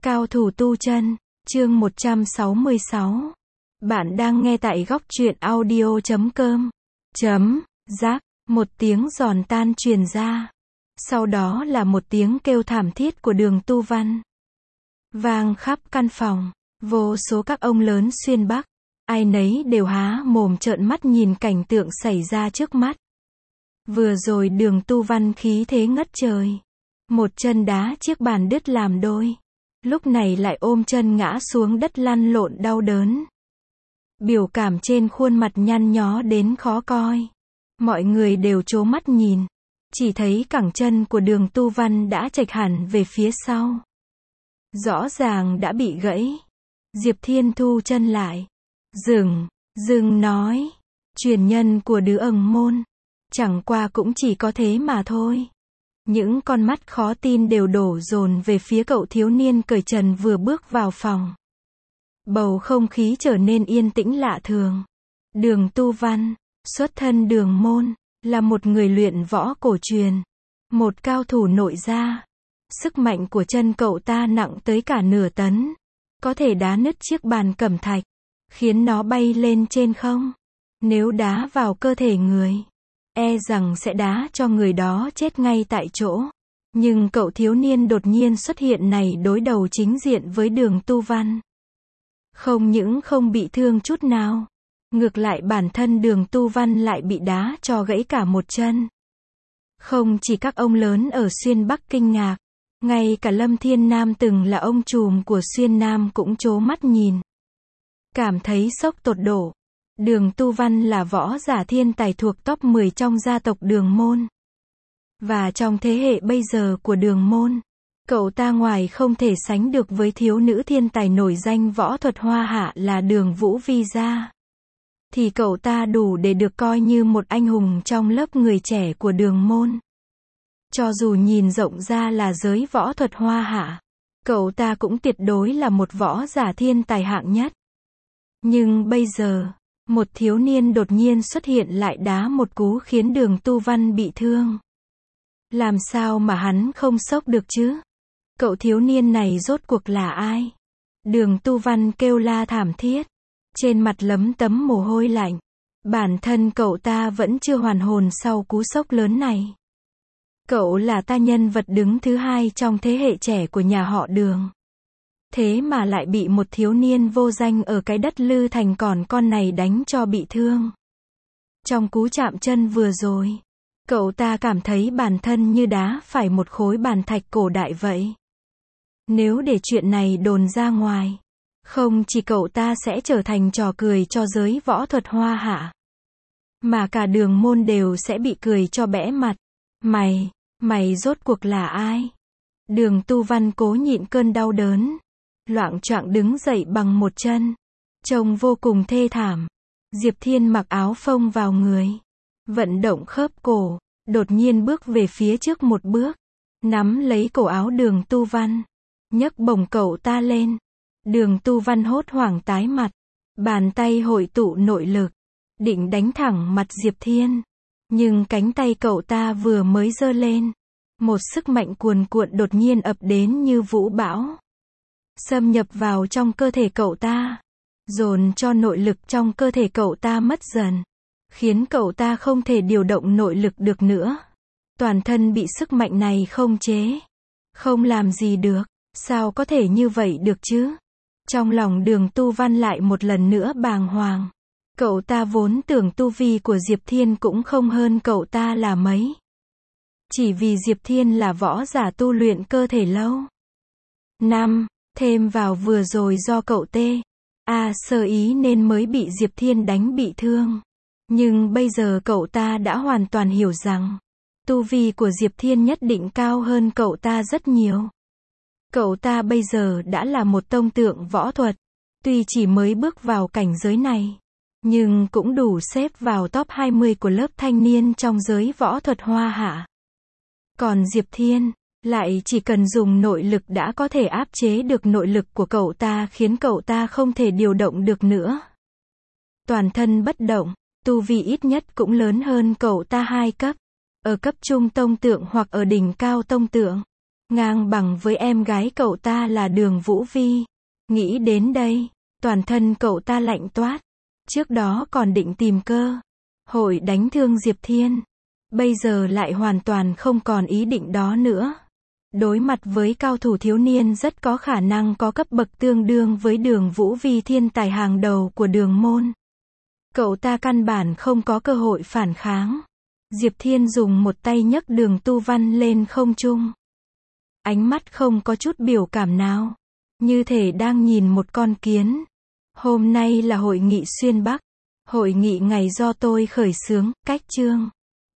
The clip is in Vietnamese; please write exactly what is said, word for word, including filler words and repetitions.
Cao thủ tu chân, chương một trăm sáu mươi sáu. Bạn đang nghe tại góc truyện audio chấm com. Chấm, rác, một tiếng giòn tan truyền ra. Sau đó là một tiếng kêu thảm thiết của Đường Tu Văn. Vang khắp căn phòng, vô số các ông lớn xuyên Bắc, ai nấy đều há mồm trợn mắt nhìn cảnh tượng xảy ra trước mắt. Vừa rồi Đường Tu Văn khí thế ngất trời. Một chân đá chiếc bàn đứt làm đôi. Lúc này lại ôm chân ngã xuống đất lăn lộn đau đớn. Biểu cảm trên khuôn mặt nhăn nhó đến khó coi. Mọi người đều trố mắt nhìn. Chỉ thấy cẳng chân của Đường Tu Văn đã chệch hẳn về phía sau. Rõ ràng đã bị gãy. Diệp Thiên thu chân lại. Dừng, dừng nói. Truyền nhân của Đứa Ầng Môn. Chẳng qua cũng chỉ có thế mà thôi. Những con mắt khó tin đều đổ dồn về phía cậu thiếu niên cởi trần vừa bước vào phòng. Bầu không khí trở nên yên tĩnh lạ thường. Đường Tu Văn, xuất thân Đường môn, là một người luyện võ cổ truyền, một cao thủ nội gia. Sức mạnh của chân cậu ta nặng tới cả nửa tấn, có thể đá nứt chiếc bàn cẩm thạch, khiến nó bay lên trên không. Nếu đá vào cơ thể người, e rằng sẽ đá cho người đó chết ngay tại chỗ. Nhưng cậu thiếu niên đột nhiên xuất hiện này đối đầu chính diện với Đường Tu Văn. Không những không bị thương chút nào, ngược lại bản thân Đường Tu Văn lại bị đá cho gãy cả một chân. Không chỉ các ông lớn ở Xuyên Bắc kinh ngạc, ngay cả Lâm Thiên Nam từng là ông trùm của Xuyên Nam cũng trố mắt nhìn. Cảm thấy sốc tột độ. Đường Tu Văn là võ giả thiên tài thuộc top mười trong gia tộc Đường môn. Và trong thế hệ bây giờ của Đường môn, cậu ta ngoài không thể sánh được với thiếu nữ thiên tài nổi danh võ thuật hoa hạ là Đường Vũ Vi gia, thì cậu ta đủ để được coi như một anh hùng trong lớp người trẻ của Đường môn. Cho dù nhìn rộng ra là giới võ thuật hoa hạ, cậu ta cũng tuyệt đối là một võ giả thiên tài hạng nhất. Nhưng bây giờ, một thiếu niên đột nhiên xuất hiện lại đá một cú khiến Đường Tu Văn bị thương. Làm sao mà hắn không sốc được chứ? Cậu thiếu niên này rốt cuộc là ai? Đường Tu Văn kêu la thảm thiết. Trên mặt lấm tấm mồ hôi lạnh. Bản thân cậu ta vẫn chưa hoàn hồn sau cú sốc lớn này. Cậu là ta nhân vật đứng thứ hai trong thế hệ trẻ của nhà họ Đường. Thế mà lại bị một thiếu niên vô danh ở cái đất Lư Thành còn con này đánh cho bị thương. Trong cú chạm chân vừa rồi, cậu ta cảm thấy bản thân như đá phải một khối bàn thạch cổ đại vậy. Nếu để chuyện này đồn ra ngoài, không chỉ cậu ta sẽ trở thành trò cười cho giới võ thuật hoa hạ, mà cả Đường môn đều sẽ bị cười cho bẽ mặt. Mày, mày rốt cuộc là ai? Đường Tu Văn cố nhịn cơn đau đớn, loạng choạng đứng dậy bằng một chân, trông vô cùng thê thảm. Diệp Thiên mặc áo phông vào người, vận động khớp cổ, đột nhiên bước về phía trước một bước, nắm lấy cổ áo Đường Tu Văn, nhấc bổng cậu ta lên. Đường Tu Văn hốt hoảng tái mặt, bàn tay hội tụ nội lực, định đánh thẳng mặt Diệp Thiên. Nhưng cánh tay cậu ta vừa mới giơ lên, một sức mạnh cuồn cuộn đột nhiên ập đến như vũ bão, xâm nhập vào trong cơ thể cậu ta, dồn cho nội lực trong cơ thể cậu ta mất dần, khiến cậu ta không thể điều động nội lực được nữa. Toàn thân bị sức mạnh này khống chế, không làm gì được. Sao có thể như vậy được chứ? Trong lòng Đường Tu Văn lại một lần nữa bàng hoàng. Cậu ta vốn tưởng tu vi của Diệp Thiên cũng không hơn cậu ta là mấy. Chỉ vì Diệp Thiên là võ giả tu luyện cơ thể lâu năm, thêm vào vừa rồi do cậu tê a sơ ý nên mới bị Diệp Thiên đánh bị thương. Nhưng bây giờ cậu ta đã hoàn toàn hiểu rằng, tu vi của Diệp Thiên nhất định cao hơn cậu ta rất nhiều. Cậu ta bây giờ đã là một tông tượng võ thuật, tuy chỉ mới bước vào cảnh giới này, nhưng cũng đủ xếp vào top hai mươi của lớp thanh niên trong giới võ thuật hoa hạ. Còn Diệp Thiên, lại chỉ cần dùng nội lực đã có thể áp chế được nội lực của cậu ta khiến cậu ta không thể điều động được nữa. Toàn thân bất động, tu vi ít nhất cũng lớn hơn cậu ta hai cấp, ở cấp trung tông tượng hoặc ở đỉnh cao tông tượng. ngang bằng với em gái cậu ta là Đường Vũ Vi. Nghĩ đến đây, toàn thân cậu ta lạnh toát. Trước đó còn định tìm cơ hội đánh thương Diệp Thiên. Bây giờ lại hoàn toàn không còn ý định đó nữa. Đối mặt với cao thủ thiếu niên rất có khả năng có cấp bậc tương đương với Đường Vũ Vi, thiên tài hàng đầu của Đường môn. Cậu ta căn bản không có cơ hội phản kháng. Diệp Thiên dùng một tay nhấc Đường Tu Văn lên không trung. Ánh mắt không có chút biểu cảm nào, như thể đang nhìn một con kiến. Hôm nay là hội nghị xuyên Bắc. Hội nghị ngày do tôi khởi xướng, cách chương.